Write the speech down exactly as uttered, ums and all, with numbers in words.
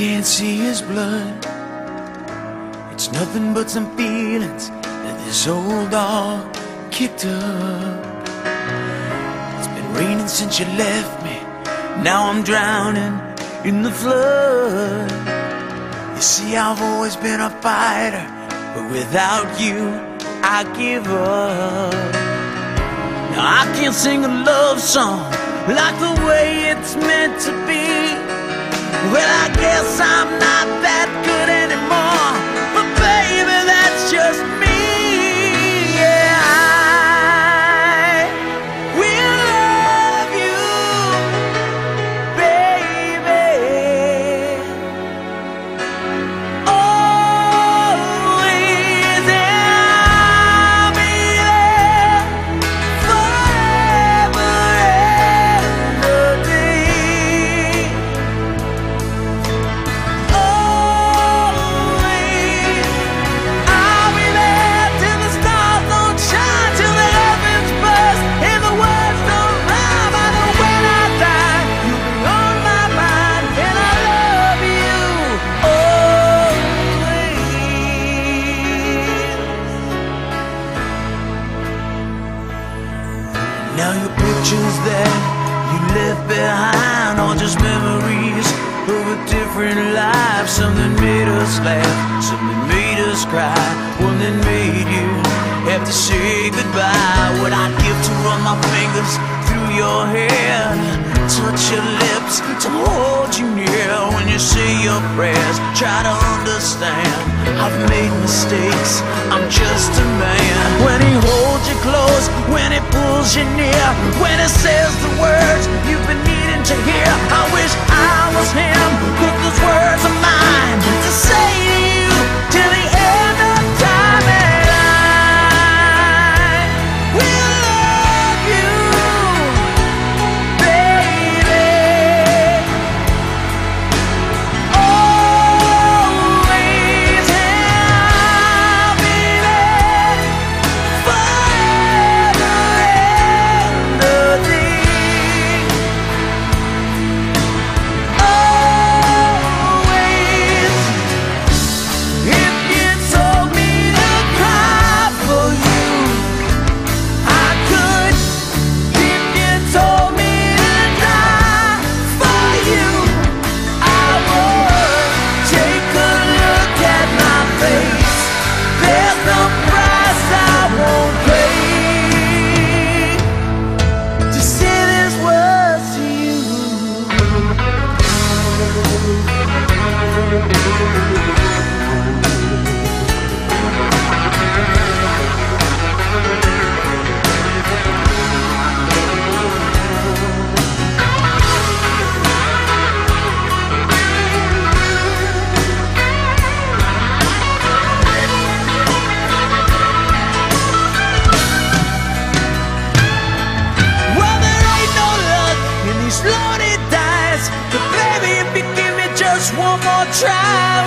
can't see his blood. It's nothing but some feelings that this old dog kicked up. It's been raining since you left me. Now I'm drowning in the flood. You see, I've always been a fighter, but without you, I give up. Now I can't sing a love song like the way it's meant to be. Well, I guess I'm not that good anymore, but baby, that's just me. Yeah, I will love you, baby, always, and I'll be there forever and a day. Now your pictures that you left behind are just memories of a different life. Something made us laugh, something made us cry, one that made you have to say goodbye. What I'd give to run my fingers through your hair, touch your lips, to hold you near when you say your prayers. Try to understand, I've made mistakes, I'm just a man. When he holds you close, when he pulls you near, when he says the words you've been needing to hear, I wish I was him, but those words are mine to say to you till the end of time. And I will love you, baby, always, and I'll be there forever and a day. Always. If you told me to cry for you, I could. If you told me to die for you, I would. Take a look at my face, there's no price I won't pay to say these words to you. Well, there ain't no luck in these lonely dice, but baby, if you give me just one more try,